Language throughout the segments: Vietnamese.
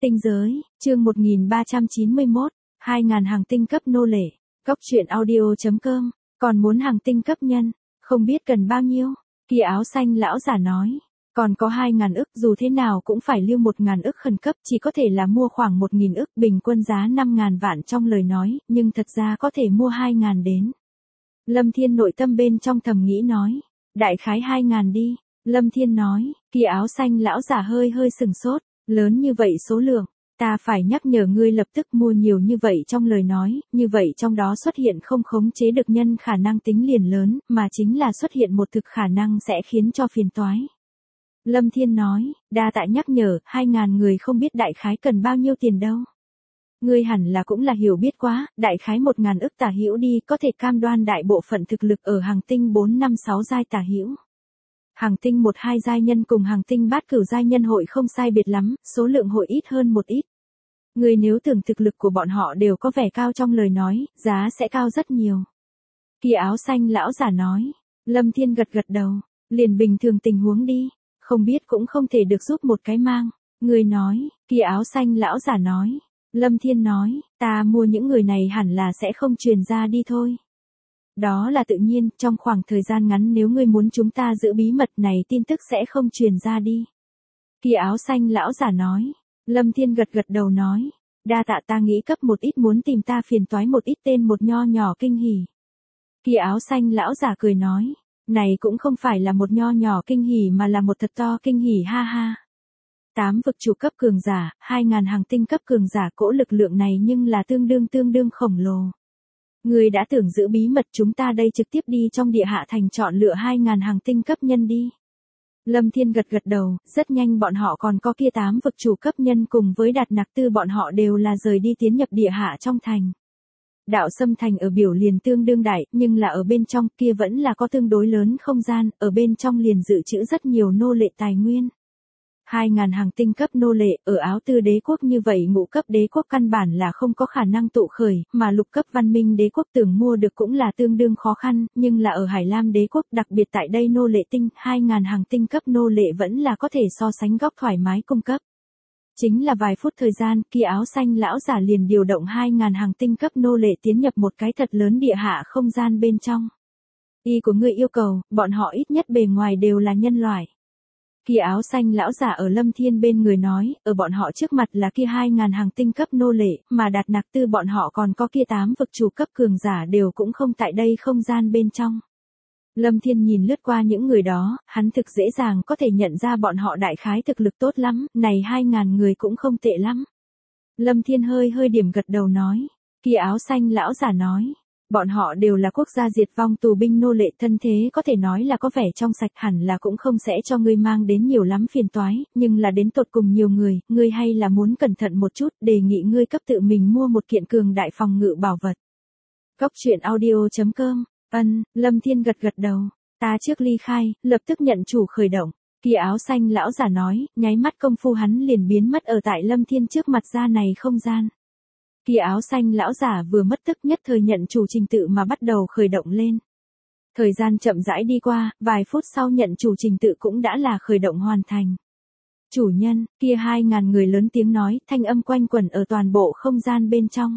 Tinh giới, chương 1391, 2.000 hàng tinh cấp nô lệ. Cóc truyện audio.com, còn muốn hàng tinh cấp nhân, không biết cần bao nhiêu. Kia áo xanh lão giả nói, còn có 2.000 ức, dù thế nào cũng phải lưu 1.000 ức khẩn cấp, chỉ có thể là mua khoảng 1.000 ức, bình quân giá 5.000 vạn trong lời nói, nhưng thật ra có thể mua 2.000 đến. Lâm Thiên nội tâm bên trong thầm nghĩ nói, đại khái 2.000 đi. Lâm Thiên nói, kia áo xanh lão giả hơi sừng sốt, lớn như vậy số lượng, ta phải nhắc nhở ngươi lập tức mua nhiều như vậy trong lời nói, như vậy trong đó xuất hiện không khống chế được nhân khả năng tính liền lớn, mà chính là xuất hiện một thực khả năng sẽ khiến cho phiền toái. Lâm Thiên nói, đa tạ nhắc nhở, 2.000 người không biết đại khái cần bao nhiêu tiền đâu. Ngươi hẳn là cũng là hiểu biết quá, đại khái 1.000 ức tả hữu đi, có thể cam đoan đại bộ phận thực lực ở hàng tinh 4, 5, 6 giai tả hữu. Hàng tinh 1, 2 giai nhân cùng hàng tinh bát cửu giai nhân hội không sai biệt lắm, số lượng hội ít hơn một ít. Người nếu tưởng thực lực của bọn họ đều có vẻ cao trong lời nói, giá sẽ cao rất nhiều. Kia áo xanh lão giả nói, Lâm Thiên gật đầu, liền bình thường tình huống đi, không biết cũng không thể được giúp một cái mang. Người nói, kia áo xanh lão giả nói, Lâm Thiên nói, ta mua những người này hẳn là sẽ không truyền ra đi thôi. Đó là tự nhiên, trong khoảng thời gian ngắn nếu ngươi muốn chúng ta giữ bí mật này tin tức sẽ không truyền ra đi. Kia áo xanh lão giả nói. Lâm Thiên gật đầu nói. Đa tạ, ta nghĩ cấp một ít muốn tìm ta phiền toái một ít tên một nho nhỏ kinh hỉ. Kia áo xanh lão giả cười nói. Này cũng không phải là một nho nhỏ kinh hỉ mà là một thật to kinh hỉ ha ha. 8 vực chủ cấp cường giả, 2.000 hàng tinh cấp cường giả, cỗ lực lượng này nhưng là tương đương khổng lồ. Người đã tưởng giữ bí mật, chúng ta đây trực tiếp đi trong địa hạ thành chọn lựa 2.000 hàng tinh cấp nhân đi. Lâm Thiên gật đầu, rất nhanh bọn họ còn có kia 8 vực chủ cấp nhân cùng với Đạt Nặc Tư bọn họ đều là rời đi tiến nhập địa hạ trong thành. Đạo Sâm thành ở biểu liền tương đương đại, nhưng là ở bên trong kia vẫn là có tương đối lớn không gian, ở bên trong liền dự trữ rất nhiều nô lệ tài nguyên. 2.000 hàng tinh cấp nô lệ, ở Áo Tư đế quốc như vậy ngũ cấp đế quốc căn bản là không có khả năng tụ khởi, mà lục cấp văn minh đế quốc tưởng mua được cũng là tương đương khó khăn, nhưng là ở Hải Lam đế quốc đặc biệt tại đây nô lệ tinh, 2.000 hàng tinh cấp nô lệ vẫn là có thể so sánh góc thoải mái cung cấp. Chính là vài phút thời gian, kia áo xanh lão giả liền điều động 2.000 hàng tinh cấp nô lệ tiến nhập một cái thật lớn địa hạ không gian bên trong. Ý của ngươi yêu cầu, bọn họ ít nhất bề ngoài đều là nhân loại. Kia áo xanh lão giả ở Lâm Thiên bên người nói, ở bọn họ trước mặt là kia 2.000 hàng tinh cấp nô lệ, mà Đạt Nặc Tư bọn họ còn có kia 8 vực chủ cấp cường giả đều cũng không tại đây không gian bên trong. Lâm Thiên nhìn lướt qua những người đó, hắn thực dễ dàng có thể nhận ra bọn họ đại khái thực lực tốt lắm, này 2.000 người cũng không tệ lắm. Lâm Thiên hơi điểm gật đầu nói, kia áo xanh lão giả nói. Bọn họ đều là quốc gia diệt vong tù binh nô lệ, thân thế có thể nói là có vẻ trong sạch, hẳn là cũng không sẽ cho ngươi mang đến nhiều lắm phiền toái, nhưng là đến tột cùng nhiều người, ngươi hay là muốn cẩn thận một chút, đề nghị ngươi cấp tự mình mua một kiện cường đại phòng ngự bảo vật. Cóc truyện audio.com, Lâm Thiên gật đầu, ta trước ly khai, lập tức nhận chủ khởi động. Kia áo xanh lão giả nói, nháy mắt công phu hắn liền biến mất ở tại Lâm Thiên trước mặt ra này không gian. Kia áo xanh lão giả vừa mất tức nhất thời nhận chủ trình tự mà bắt đầu khởi động lên. Thời gian chậm rãi đi qua, vài phút sau nhận chủ trình tự cũng đã là khởi động hoàn thành. Chủ nhân, kia 2.000 người lớn tiếng nói, thanh âm quanh quẩn ở toàn bộ không gian bên trong.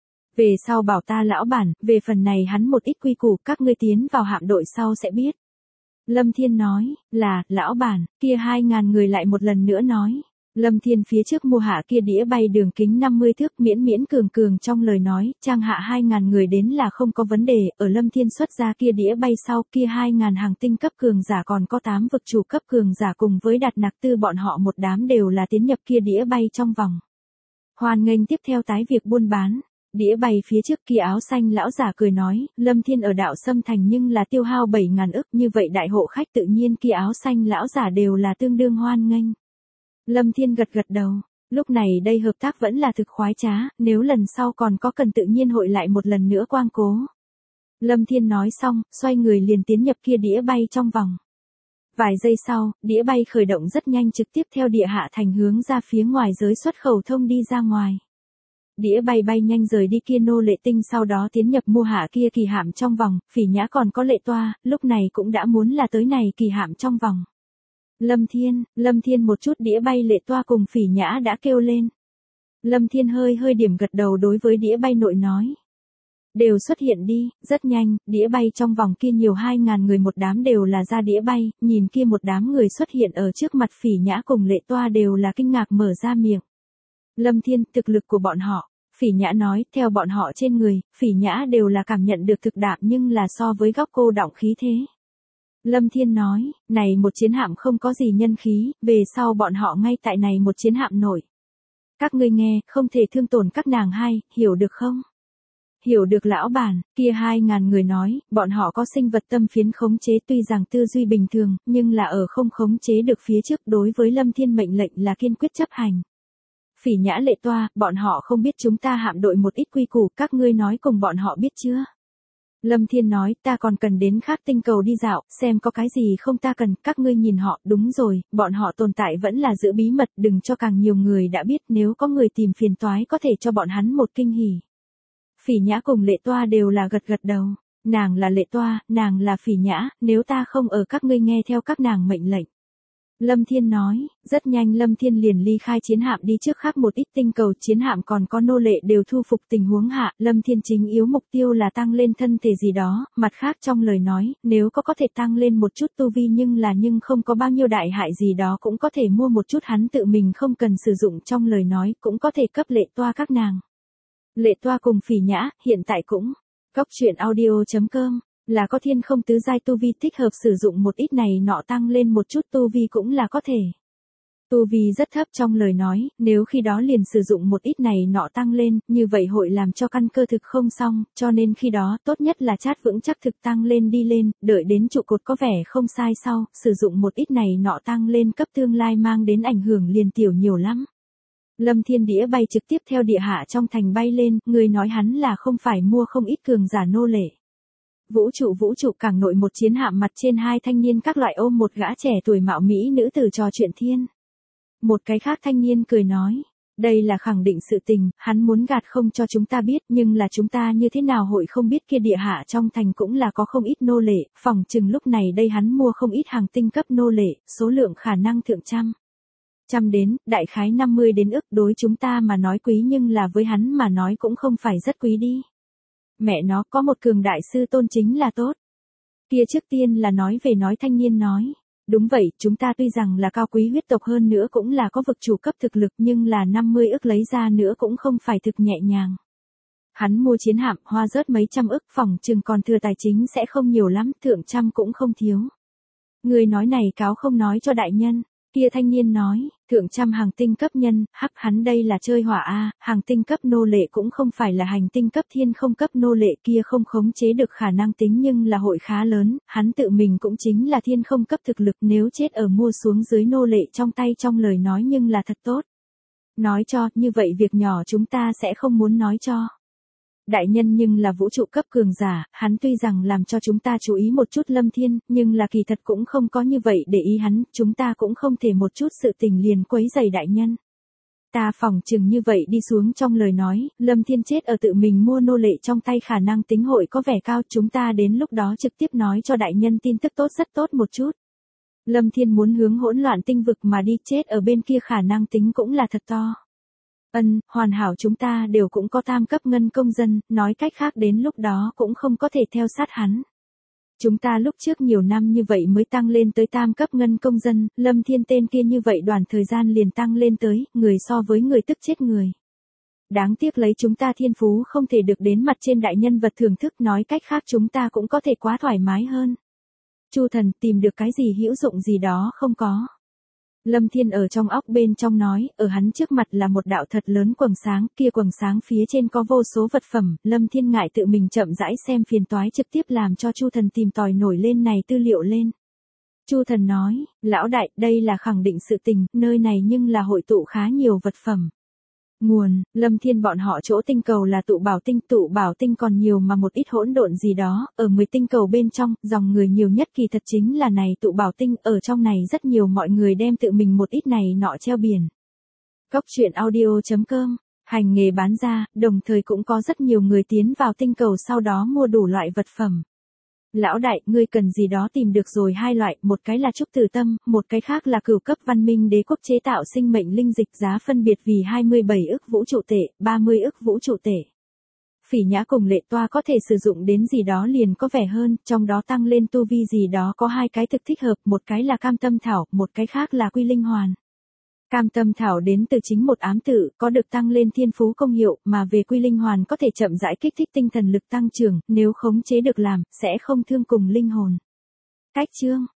Về sau bảo ta lão bản, về phần này hắn một ít quy củ, các ngươi tiến vào hạm đội sau sẽ biết. Lâm Thiên nói, là, lão bản, kia 2.000 người lại một lần nữa nói. Lâm Thiên phía trước mua hạ kia đĩa bay đường kính 50 thước miễn cường trong lời nói, trang hạ 2.000 người đến là không có vấn đề, ở Lâm Thiên xuất ra kia đĩa bay sau kia 2.000 hàng tinh cấp cường giả còn có 8 vực chủ cấp cường giả cùng với Đạt Nặc Tư bọn họ một đám đều là tiến nhập kia đĩa bay trong vòng. Hoan nghênh tiếp theo tái việc buôn bán. Đĩa bay phía trước kia áo xanh lão giả cười nói, Lâm Thiên ở Đạo Sâm thành nhưng là tiêu hao 7.000 ức, như vậy đại hộ khách tự nhiên kia áo xanh lão giả đều là tương đương hoan nghênh. Lâm Thiên gật đầu, lúc này đây hợp tác vẫn là thực khoái trá, nếu lần sau còn có cần tự nhiên hội lại một lần nữa quang cố. Lâm Thiên nói xong, xoay người liền tiến nhập kia đĩa bay trong vòng. Vài giây sau, đĩa bay khởi động rất nhanh trực tiếp theo địa hạ thành hướng ra phía ngoài giới xuất khẩu thông đi ra ngoài. Đĩa bay nhanh rời đi kia nô lệ tinh sau đó tiến nhập mua hạ kia kỳ hạm trong vòng, Phỉ Nhã còn có Lệ Toa, lúc này cũng đã muốn là tới này kỳ hạm trong vòng. Lâm Thiên một chút đĩa bay Lệ Toa cùng Phỉ Nhã đã kêu lên. Lâm Thiên hơi hơi điểm gật đầu đối với đĩa bay nội nói. Đều xuất hiện đi, rất nhanh, đĩa bay trong vòng kia nhiều 2.000 người một đám đều là ra đĩa bay, nhìn kia một đám người xuất hiện ở trước mặt Phỉ Nhã cùng Lệ Toa đều là kinh ngạc mở ra miệng. Lâm Thiên, thực lực của bọn họ, Phỉ Nhã nói, theo bọn họ trên người, Phỉ Nhã đều là cảm nhận được thực đạm nhưng là so với góc cô đọng khí thế. Lâm Thiên nói, này một chiến hạm không có gì nhân khí, về sau bọn họ ngay tại này một chiến hạm nổi. Các ngươi nghe, không thể thương tổn các nàng hai, hiểu được không? Hiểu được lão bản, kia 2.000 người nói, bọn họ có sinh vật tâm phiến khống chế tuy rằng tư duy bình thường, nhưng là ở không khống chế được phía trước đối với Lâm Thiên mệnh lệnh là kiên quyết chấp hành. Phỉ Nhã Lệ Toa, bọn họ không biết chúng ta hạm đội một ít quy củ, các ngươi nói cùng bọn họ biết chưa? Lâm Thiên nói, ta còn cần đến khác tinh cầu đi dạo, xem có cái gì không ta cần, các ngươi nhìn họ, đúng rồi, bọn họ tồn tại vẫn là giữ bí mật, đừng cho càng nhiều người đã biết, nếu có người tìm phiền toái có thể cho bọn hắn một kinh hỉ. Phỉ Nhã cùng Lệ Toa đều là gật gật đầu, nàng là Lệ Toa, nàng là Phỉ Nhã, nếu ta không ở các ngươi nghe theo các nàng mệnh lệnh. Lâm Thiên nói, rất nhanh Lâm Thiên liền ly khai chiến hạm đi trước khác một ít tinh cầu, chiến hạm còn có nô lệ đều thu phục tình huống hạ, Lâm Thiên chính yếu mục tiêu là tăng lên thân thể gì đó, mặt khác trong lời nói, nếu có thể tăng lên một chút tu vi nhưng không có bao nhiêu đại hại gì đó cũng có thể mua một chút hắn tự mình không cần sử dụng trong lời nói, cũng có thể cấp Lệ Toa các nàng. Lệ Toa cùng Phỉ Nhã, hiện tại cũng, Cóc Truyện Audio.com, là có thiên không tứ giai tu vi thích hợp sử dụng một ít này nọ tăng lên một chút tu vi cũng là có thể. Tu vi rất thấp trong lời nói, nếu khi đó liền sử dụng một ít này nọ tăng lên, như vậy hội làm cho căn cơ thực không xong, cho nên khi đó tốt nhất là chát vững chắc thực tăng lên đi lên, đợi đến trụ cột có vẻ không sai sau, sử dụng một ít này nọ tăng lên cấp tương lai mang đến ảnh hưởng liền tiểu nhiều lắm. Lâm Thiên đĩa bay trực tiếp theo địa hạ trong thành bay lên, người nói hắn là không phải mua không ít cường giả nô lệ. Vũ trụ cảng nội một chiến hạm mặt trên hai thanh niên các loại ôm một gã trẻ tuổi mạo mỹ nữ tử trò chuyện thiên. Một cái khác thanh niên cười nói, đây là khẳng định sự tình, hắn muốn gạt không cho chúng ta biết, nhưng là chúng ta như thế nào hội không biết kia địa hạ trong thành cũng là có không ít nô lệ, phỏng chừng lúc này đây hắn mua không ít hàng tinh cấp nô lệ, số lượng khả năng thượng trăm đến, đại khái 50 đến ức đối chúng ta mà nói quý nhưng là với hắn mà nói cũng không phải rất quý đi. Mẹ nó có một cường đại sư tôn chính là tốt. Kia trước tiên là nói về nói thanh niên nói. Đúng vậy, chúng ta tuy rằng là cao quý huyết tộc hơn nữa cũng là có vực chủ cấp thực lực nhưng là 50 ức lấy ra nữa cũng không phải thực nhẹ nhàng. Hắn mua chiến hạm hoa rớt mấy trăm ức phòng chừng còn thừa tài chính sẽ không nhiều lắm, thượng trăm cũng không thiếu. Người nói này cáo không nói cho đại nhân. Kia thanh niên nói, thượng trăm hàng tinh cấp nhân, hắc hắn đây là chơi hỏa a, hàng tinh cấp nô lệ cũng không phải là hành tinh cấp thiên không cấp nô lệ kia không khống chế được khả năng tính nhưng là hội khá lớn, hắn tự mình cũng chính là thiên không cấp thực lực nếu chết ở mua xuống dưới nô lệ trong tay trong lời nói nhưng là thật tốt. Nói cho, như vậy việc nhỏ chúng ta sẽ không muốn nói cho. Đại nhân nhưng là vũ trụ cấp cường giả, hắn tuy rằng làm cho chúng ta chú ý một chút Lâm Thiên, nhưng là kỳ thật cũng không có như vậy để ý hắn, chúng ta cũng không thể một chút sự tình liền quấy rầy đại nhân. Ta phỏng chừng như vậy đi xuống trong lời nói, Lâm Thiên chết ở tự mình mua nô lệ trong tay khả năng tính hội có vẻ cao, chúng ta đến lúc đó trực tiếp nói cho đại nhân tin tức tốt rất tốt một chút. Lâm Thiên muốn hướng hỗn loạn tinh vực mà đi chết ở bên kia khả năng tính cũng là thật to. Hoàn hảo chúng ta đều cũng có tam cấp ngân công dân, nói cách khác đến lúc đó cũng không có thể theo sát hắn. Chúng ta lúc trước nhiều năm như vậy mới tăng lên tới tam cấp ngân công dân, Lâm Thiên tên kia như vậy đoàn thời gian liền tăng lên tới, người so với người tức chết người. Đáng tiếc lấy chúng ta thiên phú không thể được đến mặt trên đại nhân vật thưởng thức, nói cách khác chúng ta cũng có thể quá thoải mái hơn. Chu thần tìm được cái gì hữu dụng gì đó không có. Lâm Thiên ở trong óc bên trong nói, ở hắn trước mặt là một đạo thật lớn quầng sáng, kia quầng sáng phía trên có vô số vật phẩm, Lâm Thiên ngại tự mình chậm rãi xem phiền toái trực tiếp làm cho Chu thần tìm tòi nổi lên này tư liệu lên. Chu thần nói, lão đại, đây là khẳng định sự tình, nơi này nhưng là hội tụ khá nhiều vật phẩm. Nguồn, Lâm Thiên bọn họ chỗ tinh cầu là tụ bảo tinh còn nhiều mà một ít hỗn độn gì đó, ở 10 tinh cầu bên trong, dòng người nhiều nhất kỳ thật chính là này tụ bảo tinh, ở trong này rất nhiều mọi người đem tự mình một ít này nọ treo biển. Cóc Truyện Audio.com, hành nghề bán ra, đồng thời cũng có rất nhiều người tiến vào tinh cầu sau đó mua đủ loại vật phẩm. Lão đại, ngươi cần gì đó tìm được rồi, hai loại, một cái là trúc tử tâm, một cái khác là cửu cấp văn minh đế quốc chế tạo sinh mệnh linh dịch, giá phân biệt vì 27 ức vũ trụ tệ, 30 ức vũ trụ tệ. Phỉ Nhã cùng Lệ Toa có thể sử dụng đến gì đó liền có vẻ hơn, trong đó tăng lên tu vi gì đó có hai cái thực thích hợp, một cái là cam tâm thảo, một cái khác là quy linh hoàn. Cam tâm thảo đến từ chính một ám tự, có được tăng lên thiên phú công hiệu, mà về quy linh hoàn có thể chậm rãi kích thích tinh thần lực tăng trưởng, nếu khống chế được làm, sẽ không thương cùng linh hồn. Cách chương